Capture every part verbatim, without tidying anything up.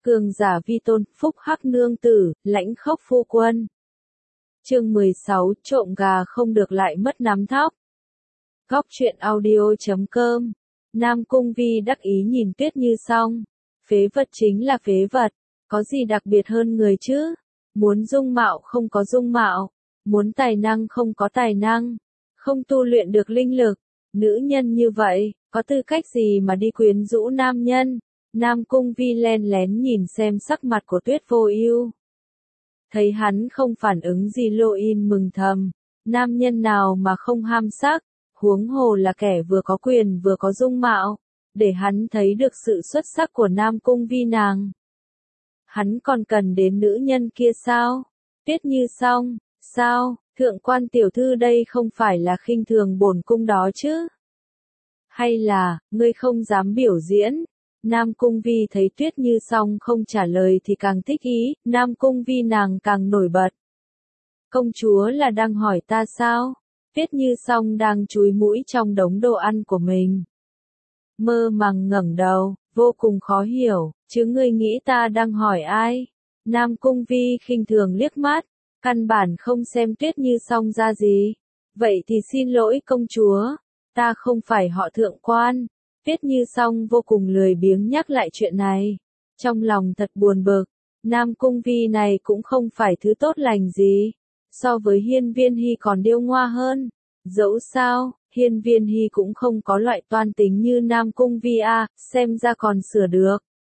Cường giả vi tôn, phúc hắc nương tử, lãnh khốc phu quân. Chương mười sáu, trộm gà không được lại mất nắm thóc. Góc truyện audio chấm com. Nam Cung Vi đắc ý nhìn Tuyết Như Song. Phế vật chính là phế vật, có gì đặc biệt hơn người chứ? Muốn dung mạo không có dung mạo, muốn tài năng không có tài năng, không tu luyện được linh lực. Nữ nhân như vậy, có tư cách gì mà đi quyến rũ nam nhân? Nam Cung Vi len lén nhìn xem sắc mặt của Tuyết Vô Ưu. Thấy hắn không phản ứng gì lộ in mừng thầm, nam nhân nào mà không ham sắc, huống hồ là kẻ vừa có quyền vừa có dung mạo, để hắn thấy được sự xuất sắc của Nam Cung Vi nàng. Hắn còn cần đến nữ nhân kia sao? Tuyết Như Song, sao, thượng quan tiểu thư đây không phải là khinh thường bổn cung đó chứ? Hay là, ngươi không dám biểu diễn? Nam Cung Vi thấy Tuyết Như Song không trả lời thì càng thích ý, Nam Cung Vi nàng càng nổi bật. Công chúa là đang hỏi ta sao? Tuyết Như Song đang chúi mũi trong đống đồ ăn của mình. Mơ màng ngẩng đầu, vô cùng khó hiểu, chứ ngươi nghĩ ta đang hỏi ai? Nam Cung Vi khinh thường liếc mắt, căn bản không xem Tuyết Như Song ra gì. Vậy thì xin lỗi công chúa, ta không phải họ thượng quan. Tuyết Như Song vô cùng lười biếng nhắc lại chuyện này. Trong lòng thật buồn bực, Nam Cung Vi này cũng không phải thứ tốt lành gì. So với Hiên Viên Hy còn điêu ngoa hơn. Dẫu sao, Hiên Viên Hy cũng không có loại toan tính như Nam Cung Vi a, xem ra còn sửa được.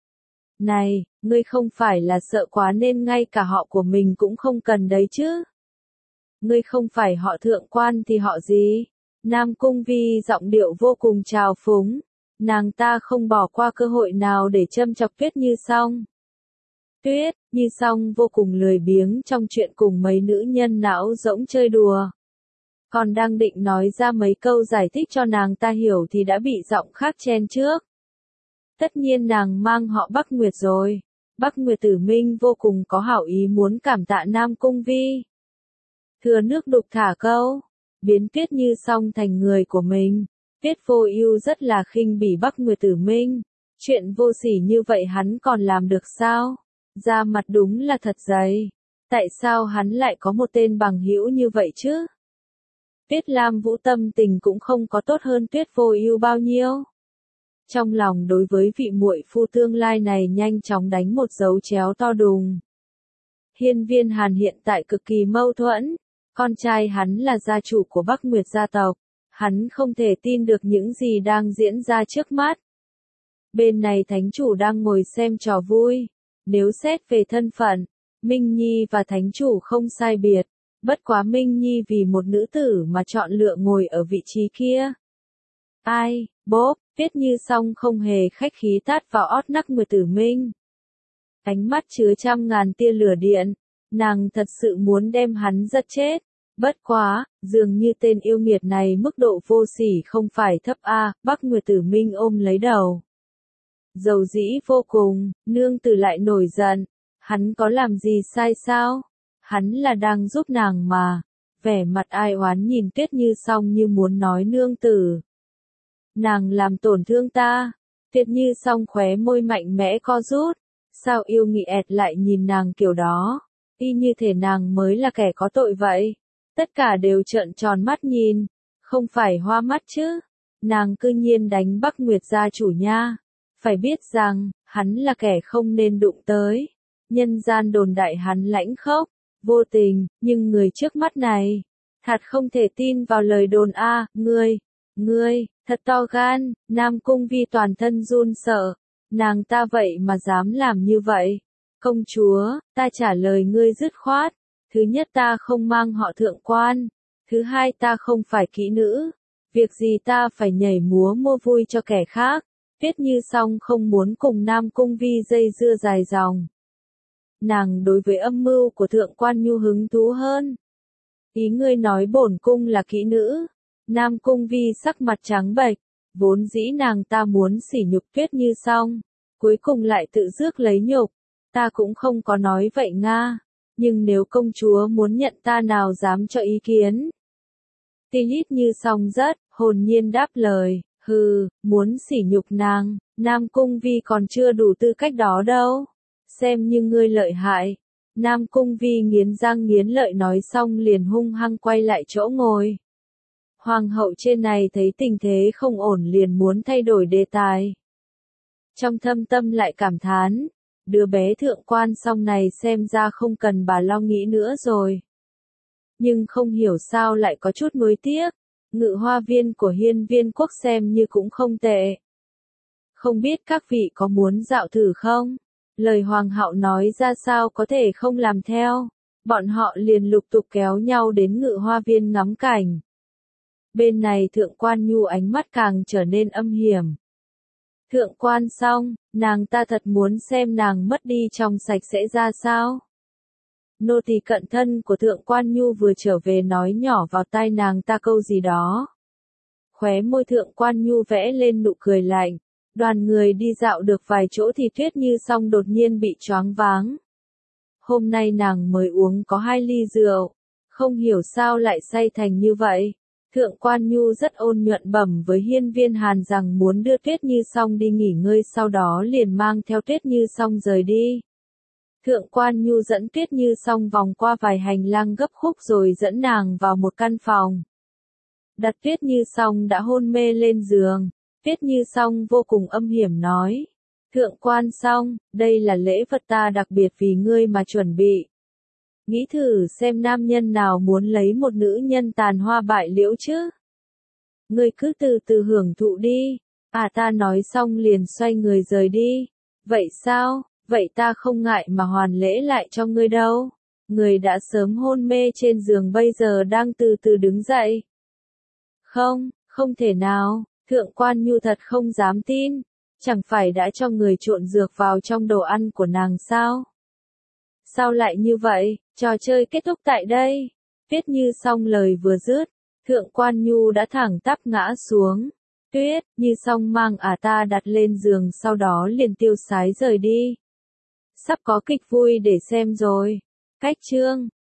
Này, ngươi không phải là sợ quá nên ngay cả họ của mình cũng không cần đấy chứ? Ngươi không phải họ thượng quan thì họ gì? Nam Cung Vi giọng điệu vô cùng trào phúng. Nàng ta không bỏ qua cơ hội nào để châm chọc Tuyết Như Song. Tuyết Như Song vô cùng lười biếng trong chuyện cùng mấy nữ nhân não rỗng chơi đùa. Còn đang định nói ra mấy câu giải thích cho nàng ta hiểu thì đã bị giọng khác chen trước. Tất nhiên nàng mang họ Bắc Nguyệt rồi. Bắc Nguyệt Tử Minh vô cùng có hảo ý muốn cảm tạ Nam Cung Vi. Thừa nước đục thả câu, biến Tuyết Như Song thành người của mình. Tuyết Vô Ưu rất là khinh bỉ Bắc Nguyệt Tử Minh. Chuyện vô sỉ như vậy hắn còn làm được sao? Da mặt đúng là thật dày. Tại sao hắn lại có một tên bằng hữu như vậy chứ? Tuyết Lam Vũ tâm tình cũng không có tốt hơn Tuyết Vô Ưu bao nhiêu. Trong lòng đối với vị muội phu tương lai này nhanh chóng đánh một dấu chéo to đùng. Hiên Viên Hàn hiện tại cực kỳ mâu thuẫn. Con trai hắn là gia chủ của Bắc Nguyệt gia tộc. Hắn không thể tin được những gì đang diễn ra trước mắt. Bên này thánh chủ đang ngồi xem trò vui. Nếu xét về thân phận, Minh Nhi và thánh chủ không sai biệt. Bất quá Minh Nhi vì một nữ tử mà chọn lựa ngồi ở vị trí kia. Ai, bốp, Tuyết Như Song không hề khách khí tát vào ót nắc Nguyệt Tử Minh. Ánh mắt chứa trăm ngàn tia lửa điện. Nàng thật sự muốn đem hắn giật chết. Bất quá, dường như tên yêu nghiệt này mức độ vô sỉ không phải thấp a, Bắc Nguyệt Tử Minh ôm lấy đầu. Dầu dĩ vô cùng, nương tử lại nổi giận. Hắn có làm gì sai sao? Hắn là đang giúp nàng mà. Vẻ mặt ai oán nhìn Tuyết Như Song như muốn nói nương tử. Nàng làm tổn thương ta. Tuyết Như Song khóe môi mạnh mẽ co rút. Sao yêu nghị ẹt lại nhìn nàng kiểu đó? Y như thể nàng mới là kẻ có tội vậy. Tất cả đều trợn tròn mắt nhìn. Không phải hoa mắt chứ. Nàng cư nhiên đánh Bắc Nguyệt gia chủ nha. Phải biết rằng, hắn là kẻ không nên đụng tới. Nhân gian đồn đại hắn lãnh khốc, vô tình, nhưng người trước mắt này. Thật không thể tin vào lời đồn a, à, ngươi, ngươi, thật to gan. Nam Cung Vi toàn thân run sợ. Nàng ta vậy mà dám làm như vậy. Công chúa, ta trả lời ngươi dứt khoát. Thứ nhất ta không mang họ thượng quan. Thứ hai ta không phải kỹ nữ. Việc gì ta phải nhảy múa mua vui cho kẻ khác. Tuyết Như Song không muốn cùng Nam Cung Vi dây dưa dài dòng. Nàng đối với âm mưu của thượng quan nhu hứng thú hơn. Ý ngươi nói bổn cung là kỹ nữ. Nam Cung Vi sắc mặt trắng bệch. Vốn dĩ nàng ta muốn sỉ nhục Tuyết Như Song. Cuối cùng lại tự rước lấy nhục. Ta cũng không có nói vậy nga. Nhưng nếu công chúa muốn nhận ta nào dám cho ý kiến. Tuyết Như Song rất hồn nhiên đáp lời, hừ, muốn sỉ nhục nàng, Nam Cung Vi còn chưa đủ tư cách đó đâu. xem như ngươi lợi hại. Nam Cung Vi nghiến răng nghiến lợi nói xong liền hung hăng quay lại chỗ ngồi. Hoàng hậu trên này thấy tình thế không ổn liền muốn thay đổi đề tài. Trong thâm tâm lại cảm thán, đứa bé thượng quan Song này xem ra không cần bà lo nghĩ nữa rồi. Nhưng không hiểu sao lại có chút nuối tiếc, ngự hoa viên của hiên viên quốc xem như cũng không tệ. Không biết các vị có muốn dạo thử không? Lời hoàng hậu nói ra sao có thể không làm theo. Bọn họ liền lục tục kéo nhau đến ngự hoa viên ngắm cảnh. Bên này thượng quan Nhu ánh mắt càng trở nên âm hiểm. Thượng quan Song, nàng ta thật muốn xem nàng mất đi trong sạch sẽ ra sao. Nô tỳ cận thân của thượng quan Nhu vừa trở về nói nhỏ vào tai nàng ta câu gì đó. Khóe môi thượng quan Nhu vẽ lên nụ cười lạnh. Đoàn người đi dạo được vài chỗ thì Tuyết Như Song đột nhiên bị choáng váng. Hôm nay nàng mới uống có hai ly rượu, không hiểu sao lại say thành như vậy. Thượng quan Nhu rất ôn nhuận bẩm với hiên viên Hàn rằng muốn đưa Tuyết Như Song đi nghỉ ngơi, sau đó liền mang theo Tuyết Như Song rời đi. Thượng quan Nhu dẫn Tuyết Như Song vòng qua vài hành lang gấp khúc rồi dẫn nàng vào một căn phòng. Đặt Tuyết Như Song đã hôn mê lên giường. Tuyết Như Song vô cùng âm hiểm nói. Thượng quan Song, đây là lễ vật ta đặc biệt vì ngươi mà chuẩn bị. Nghĩ thử xem nam nhân nào muốn lấy một nữ nhân tàn hoa bại liễu chứ. Ngươi cứ từ từ hưởng thụ đi. À ta nói xong liền xoay người rời đi. Vậy sao, vậy ta không ngại mà hoàn lễ lại cho ngươi đâu. Người đã sớm hôn mê trên giường bây giờ đang từ từ đứng dậy. Không, không thể nào. Thượng quan Nhu thật không dám tin, chẳng phải đã cho người trộn dược vào trong đồ ăn của nàng sao? Sao lại như vậy, trò chơi kết thúc tại đây. Tuyết Như Song lời vừa dứt, thượng quan Nhu đã thẳng tắp ngã xuống. Tuyết Như Song mang ả ta đặt lên giường sau đó liền tiêu sái rời đi. Sắp có kịch vui để xem rồi. Cách chương